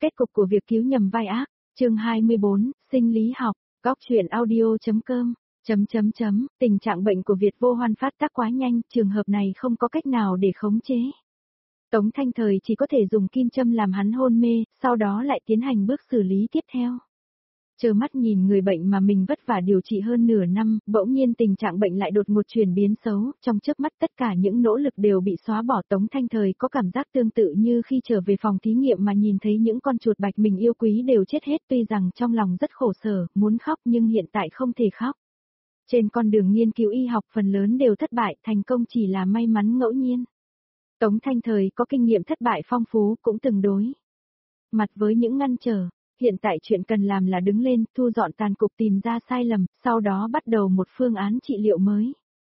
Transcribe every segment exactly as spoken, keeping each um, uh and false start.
Kết cục của việc cứu nhầm vai ác, chương hai mươi bốn, sinh lý học, góc truyện audio.com, chấm chấm chấm, tình trạng bệnh của Việt Vô Hoan phát tác quá nhanh, trường hợp này không có cách nào để khống chế. Tống Thanh Thời chỉ có thể dùng kim châm làm hắn hôn mê, sau đó lại tiến hành bước xử lý tiếp theo. Trơ mắt nhìn người bệnh mà mình vất vả điều trị hơn nửa năm, bỗng nhiên tình trạng bệnh lại đột ngột chuyển biến xấu, trong chớp mắt tất cả những nỗ lực đều bị xóa bỏ. Tống Thanh Thời có cảm giác tương tự như khi trở về phòng thí nghiệm mà nhìn thấy những con chuột bạch mình yêu quý đều chết hết, tuy rằng trong lòng rất khổ sở, muốn khóc nhưng hiện tại không thể khóc. Trên con đường nghiên cứu y học phần lớn đều thất bại, thành công chỉ là may mắn ngẫu nhiên. Tống Thanh Thời có kinh nghiệm thất bại phong phú, cũng từng đối mặt với những ngăn trở. Hiện tại chuyện cần làm là đứng lên, thu dọn tàn cục, tìm ra sai lầm, sau đó bắt đầu một phương án trị liệu mới.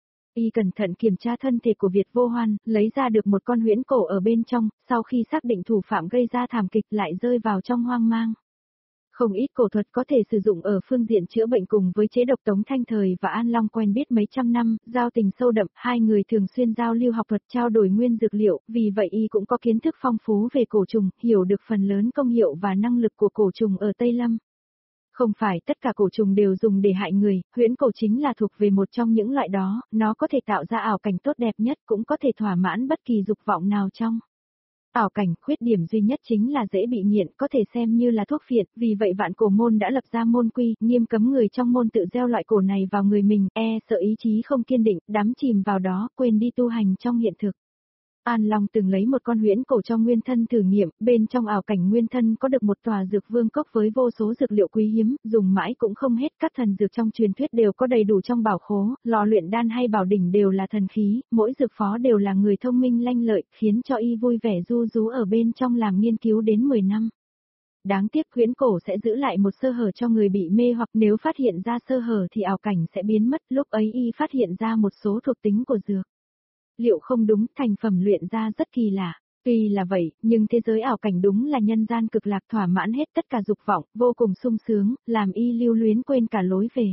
Y cẩn thận kiểm tra thân thể của Việt Vô Hoan, lấy ra được một con huyễn cổ ở bên trong, sau khi xác định thủ phạm gây ra thảm kịch lại rơi vào trong hoang mang. Không ít cổ thuật có thể sử dụng ở phương diện chữa bệnh cùng với chế độc. Tống Thanh Thời và An Long quen biết mấy trăm năm, giao tình sâu đậm, hai người thường xuyên giao lưu học thuật, trao đổi nguyên dược liệu, vì vậy y cũng có kiến thức phong phú về cổ trùng, hiểu được phần lớn công hiệu và năng lực của cổ trùng ở Tây Lâm. Không phải tất cả cổ trùng đều dùng để hại người, huyễn cổ chính là thuộc về một trong những loại đó, nó có thể tạo ra ảo cảnh tốt đẹp nhất, cũng có thể thỏa mãn bất kỳ dục vọng nào trong ảo cảnh. Khuyết điểm duy nhất chính là dễ bị nghiện, có thể xem như là thuốc phiện, vì vậy Vạn Cổ môn đã lập ra môn quy, nghiêm cấm người trong môn tự gieo loại cổ này vào người mình, e sợ ý chí không kiên định, đắm chìm vào đó, quên đi tu hành trong hiện thực. An Long từng lấy một con huyễn cổ cho nguyên thân thử nghiệm, bên trong ảo cảnh nguyên thân có được một tòa dược vương cốc với vô số dược liệu quý hiếm, dùng mãi cũng không hết, các thần dược trong truyền thuyết đều có đầy đủ trong bảo khố, lò luyện đan hay bảo đỉnh đều là thần khí, mỗi dược phó đều là người thông minh lanh lợi, khiến cho y vui vẻ du rú ở bên trong làm nghiên cứu đến mười năm. Đáng tiếc huyễn cổ sẽ giữ lại một sơ hở cho người bị mê, hoặc nếu phát hiện ra sơ hở thì ảo cảnh sẽ biến mất, lúc ấy y phát hiện ra một số thuộc tính của dược liệu không đúng, thành phẩm luyện ra rất kỳ lạ. Tuy là vậy, nhưng thế giới ảo cảnh đúng là nhân gian cực lạc, thỏa mãn hết tất cả dục vọng, vô cùng sung sướng, làm y lưu luyến quên cả lối về.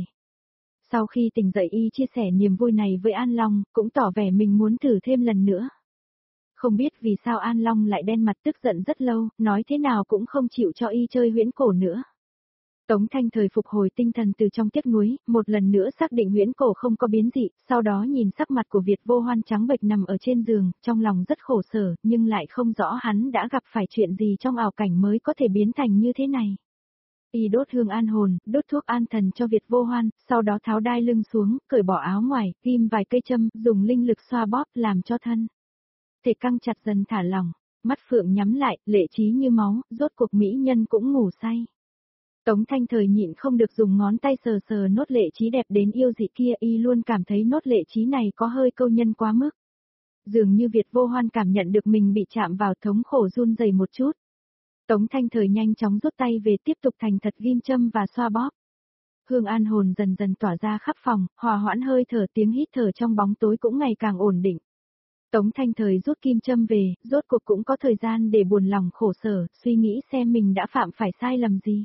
Sau khi tỉnh dậy y chia sẻ niềm vui này với An Long, cũng tỏ vẻ mình muốn thử thêm lần nữa. Không biết vì sao An Long lại đen mặt tức giận rất lâu, nói thế nào cũng không chịu cho y chơi huyễn cổ nữa. Tống Thanh Thời phục hồi tinh thần từ trong tiếc nuối, một lần nữa xác định huyễn cổ không có biến dị, sau đó nhìn sắc mặt của Việt Vô Hoan trắng bệch nằm ở trên giường, trong lòng rất khổ sở, nhưng lại không rõ hắn đã gặp phải chuyện gì trong ảo cảnh mới có thể biến thành như thế này. Y đốt hương an hồn, đốt thuốc an thần cho Việt Vô Hoan, sau đó tháo đai lưng xuống, cởi bỏ áo ngoài, ghim vài cây châm, dùng linh lực xoa bóp làm cho thân thể căng chặt dần thả lỏng, mắt phượng nhắm lại, lệ trí như máu, rốt cuộc mỹ nhân cũng ngủ say. Tống Thanh Thời nhịn không được dùng ngón tay sờ sờ nốt lệ trí đẹp đến yêu dị kia, y luôn cảm thấy nốt lệ trí này có hơi câu nhân quá mức. Dường như Việt Vô Hoan cảm nhận được mình bị chạm vào, thống khổ run rẩy một chút. Tống Thanh Thời nhanh chóng rút tay về, tiếp tục thành thật ghim châm và xoa bóp. Hương an hồn dần dần tỏa ra khắp phòng, hòa hoãn hơi thở, tiếng hít thở trong bóng tối cũng ngày càng ổn định. Tống Thanh Thời rút kim châm về, rốt cuộc cũng có thời gian để buồn lòng khổ sở, suy nghĩ xem mình đã phạm phải sai lầm gì.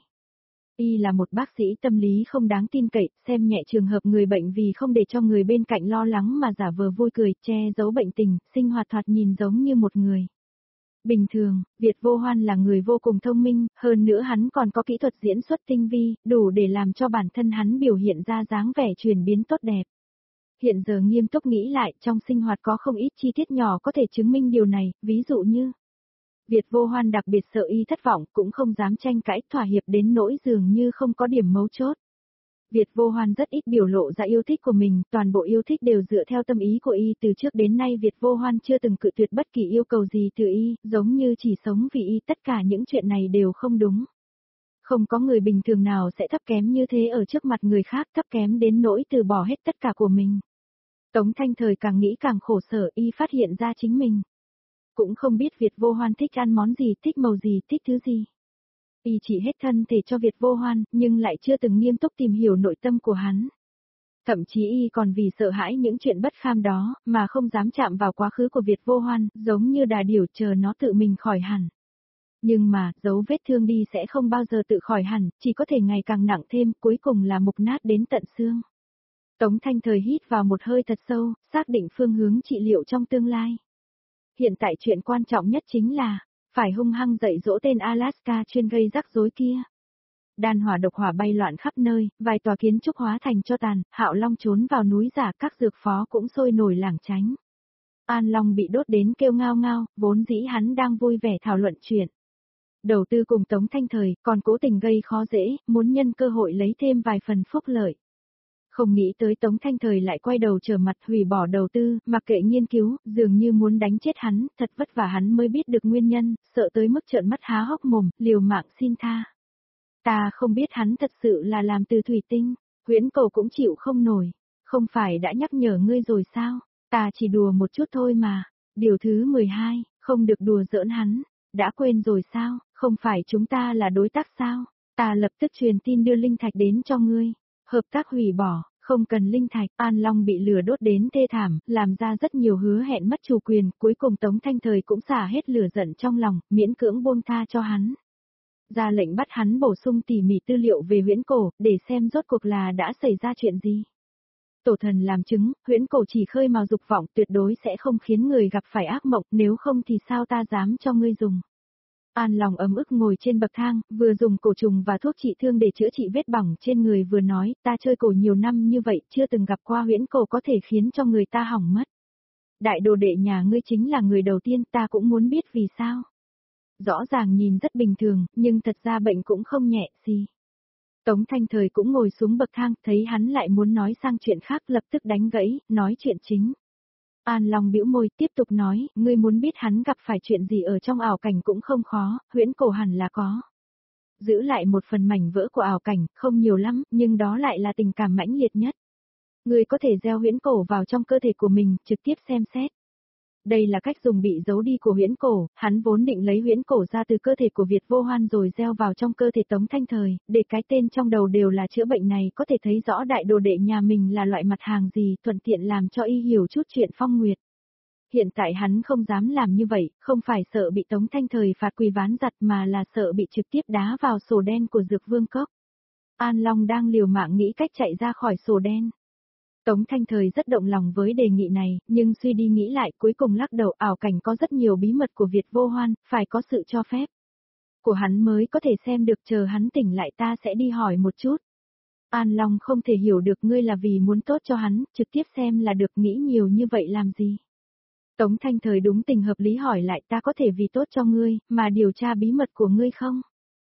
Y là một bác sĩ tâm lý không đáng tin cậy, xem nhẹ trường hợp người bệnh vì không để cho người bên cạnh lo lắng mà giả vờ vui cười, che giấu bệnh tình, sinh hoạt thoạt nhìn giống như một người bình thường. Việt Vô Hoan là người vô cùng thông minh, hơn nữa hắn còn có kỹ thuật diễn xuất tinh vi, đủ để làm cho bản thân hắn biểu hiện ra dáng vẻ chuyển biến tốt đẹp. Hiện giờ nghiêm túc nghĩ lại, trong sinh hoạt có không ít chi tiết nhỏ có thể chứng minh điều này, ví dụ như Việt Vô Hoan đặc biệt sợ y thất vọng, cũng không dám tranh cãi, thỏa hiệp đến nỗi dường như không có điểm mấu chốt. Việt Vô Hoan rất ít biểu lộ ra yêu thích của mình, toàn bộ yêu thích đều dựa theo tâm ý của y. Từ trước đến nay Việt Vô Hoan chưa từng cự tuyệt bất kỳ yêu cầu gì từ y, giống như chỉ sống vì y, tất cả những chuyện này đều không đúng. Không có người bình thường nào sẽ thấp kém như thế ở trước mặt người khác, thấp kém đến nỗi từ bỏ hết tất cả của mình. Tống Thanh Thời càng nghĩ càng khổ sở, y phát hiện ra chính mình cũng không biết Việt Vô Hoan thích ăn món gì, thích màu gì, thích thứ gì. Y chỉ hết thân thể cho Việt Vô Hoan, nhưng lại chưa từng nghiêm túc tìm hiểu nội tâm của hắn. Thậm chí y còn vì sợ hãi những chuyện bất kham đó, mà không dám chạm vào quá khứ của Việt Vô Hoan, giống như đà điểu chờ nó tự mình khỏi hẳn. Nhưng mà, dấu vết thương đi sẽ không bao giờ tự khỏi hẳn, chỉ có thể ngày càng nặng thêm, cuối cùng là mục nát đến tận xương. Tống Thanh Thời hít vào một hơi thật sâu, xác định phương hướng trị liệu trong tương lai. Hiện tại chuyện quan trọng nhất chính là phải hung hăng dạy dỗ tên Alaska chuyên gây rắc rối kia. Đan hỏa độc hỏa bay loạn khắp nơi, vài tòa kiến trúc hóa thành cho tàn, Hạo Long trốn vào núi giả, các dược phó cũng sôi nổi lảng tránh. An Long bị đốt đến kêu ngao ngao, vốn dĩ hắn đang vui vẻ thảo luận chuyện đầu tư cùng Tống Thanh Thời, còn cố tình gây khó dễ, muốn nhân cơ hội lấy thêm vài phần phúc lợi. Không nghĩ tới Tống Thanh Thời lại quay đầu trở mặt hủy bỏ đầu tư, mặc kệ nghiên cứu, dường như muốn đánh chết hắn, thật vất vả hắn mới biết được nguyên nhân, sợ tới mức trợn mắt há hốc mồm, liều mạng xin tha. Ta không biết hắn thật sự là làm từ thủy tinh, Huyễn Cầu cũng chịu không nổi, không phải đã nhắc nhở ngươi rồi sao, ta chỉ đùa một chút thôi mà. Điều thứ mười hai, không được đùa giỡn hắn, đã quên rồi sao, không phải chúng ta là đối tác sao, ta lập tức truyền tin đưa linh thạch đến cho ngươi, hợp tác hủy bỏ, không cần linh thạch. An Long bị lửa đốt đến thê thảm, làm ra rất nhiều hứa hẹn mất chủ quyền, cuối cùng Tống Thanh Thời cũng xả hết lửa giận trong lòng, miễn cưỡng buông tha cho hắn. Ra lệnh bắt hắn bổ sung tỉ mỉ tư liệu về Huyễn Cổ, để xem rốt cuộc là đã xảy ra chuyện gì. Tổ thần làm chứng, Huyễn Cổ chỉ khơi mào dục vọng, tuyệt đối sẽ không khiến người gặp phải ác mộng, nếu không thì sao ta dám cho ngươi dùng. An Long ấm ức ngồi trên bậc thang, vừa dùng cổ trùng và thuốc trị thương để chữa trị vết bỏng trên người vừa nói, ta chơi cổ nhiều năm như vậy, chưa từng gặp qua Huyễn Cổ có thể khiến cho người ta hỏng mất. Đại đồ đệ nhà ngươi chính là người đầu tiên, ta cũng muốn biết vì sao. Rõ ràng nhìn rất bình thường, nhưng thật ra bệnh cũng không nhẹ gì. Tống Thanh Thời cũng ngồi xuống bậc thang, thấy hắn lại muốn nói sang chuyện khác, lập tức đánh gãy, nói chuyện chính. An Long bĩu môi, tiếp tục nói, ngươi muốn biết hắn gặp phải chuyện gì ở trong ảo cảnh cũng không khó, Huyễn Cổ hẳn là có. Giữ lại một phần mảnh vỡ của ảo cảnh, không nhiều lắm, nhưng đó lại là tình cảm mãnh liệt nhất. Ngươi có thể gieo Huyễn Cổ vào trong cơ thể của mình, trực tiếp xem xét. Đây là cách dùng bị giấu đi của Huyễn Cổ, hắn vốn định lấy Huyễn Cổ ra từ cơ thể của Việt Vô Hoan rồi gieo vào trong cơ thể Tống Thanh Thời, để cái tên trong đầu đều là chữa bệnh này có thể thấy rõ đại đồ đệ nhà mình là loại mặt hàng gì, thuận tiện làm cho y hiểu chút chuyện phong nguyệt. Hiện tại hắn không dám làm như vậy, không phải sợ bị Tống Thanh Thời phạt quỳ ván giặt mà là sợ bị trực tiếp đá vào sổ đen của Dược Vương Cốc. An Long đang liều mạng nghĩ cách chạy ra khỏi sổ đen. Tống Thanh Thời rất động lòng với đề nghị này, nhưng suy đi nghĩ lại cuối cùng lắc đầu, ảo cảnh có rất nhiều bí mật của Việt Vô Hoan, phải có sự cho phép của hắn mới có thể xem được, chờ hắn tỉnh lại ta sẽ đi hỏi một chút. An Long không thể hiểu được ngươi là vì muốn tốt cho hắn, trực tiếp xem là được, nghĩ nhiều như vậy làm gì. Tống Thanh Thời đúng tình hợp lý hỏi lại, ta có thể vì tốt cho ngươi, mà điều tra bí mật của ngươi không?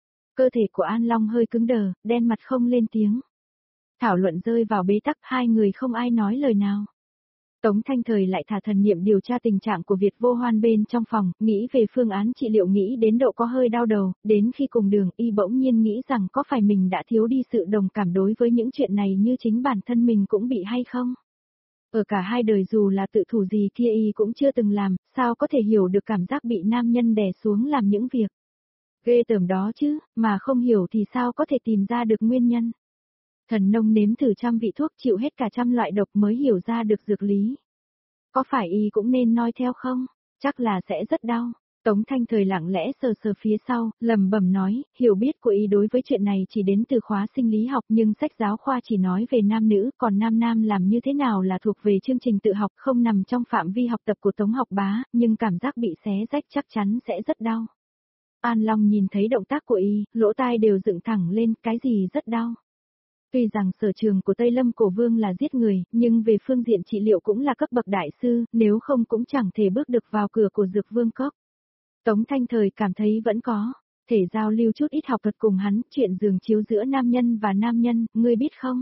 Cơ thể của An Long hơi cứng đờ, đen mặt không lên tiếng. Thảo luận rơi vào bế tắc, hai người không ai nói lời nào. Tống Thanh Thời lại thả thần niệm điều tra tình trạng của Việt Vô Hoan bên trong phòng, nghĩ về phương án trị liệu, nghĩ đến độ có hơi đau đầu, đến khi cùng đường y bỗng nhiên nghĩ rằng có phải mình đã thiếu đi sự đồng cảm đối với những chuyện này như chính bản thân mình cũng bị hay không? Ở cả hai đời dù là tự thủ gì kia y cũng chưa từng làm, sao có thể hiểu được cảm giác bị nam nhân đè xuống làm những việc ghê tởm đó chứ, mà không hiểu thì sao có thể tìm ra được nguyên nhân. Thần nông nếm thử trăm vị thuốc, chịu hết cả trăm loại độc mới hiểu ra được dược lý. Có phải y cũng nên noi theo không? Chắc là sẽ rất đau. Tống Thanh Thời lặng lẽ sờ sờ phía sau, lẩm bẩm nói, hiểu biết của y đối với chuyện này chỉ đến từ khóa sinh lý học, nhưng sách giáo khoa chỉ nói về nam nữ, còn nam nam làm như thế nào là thuộc về chương trình tự học, không nằm trong phạm vi học tập của Tống Học Bá, nhưng cảm giác bị xé rách chắc chắn sẽ rất đau. An Long nhìn thấy động tác của y, lỗ tai đều dựng thẳng lên, cái gì rất đau. Tuy rằng sở trường của Tây Lâm Cổ Vương là giết người, nhưng về phương diện trị liệu cũng là cấp bậc đại sư, nếu không cũng chẳng thể bước được vào cửa của Dược Vương Cốc. Tống Thanh Thời cảm thấy vẫn có thể giao lưu chút ít học thuật cùng hắn, chuyện giường chiếu giữa nam nhân và nam nhân, ngươi biết không?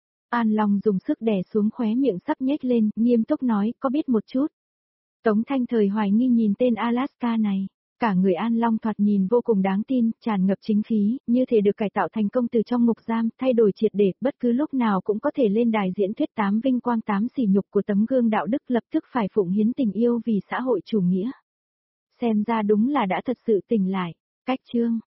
An Long dùng sức đè xuống khóe miệng sắp nhếch lên, nghiêm túc nói, có biết một chút. Tống Thanh Thời hoài nghi nhìn tên Alaska này. Cả người An Long thoạt nhìn vô cùng đáng tin, tràn ngập chính khí, như thể được cải tạo thành công từ trong ngục giam, thay đổi triệt để, bất cứ lúc nào cũng có thể lên đài diễn thuyết tám vinh quang tám sỉ nhục của tấm gương đạo đức, lập tức phải phụng hiến tình yêu vì xã hội chủ nghĩa. Xem ra đúng là đã thật sự tỉnh lại. Cách chương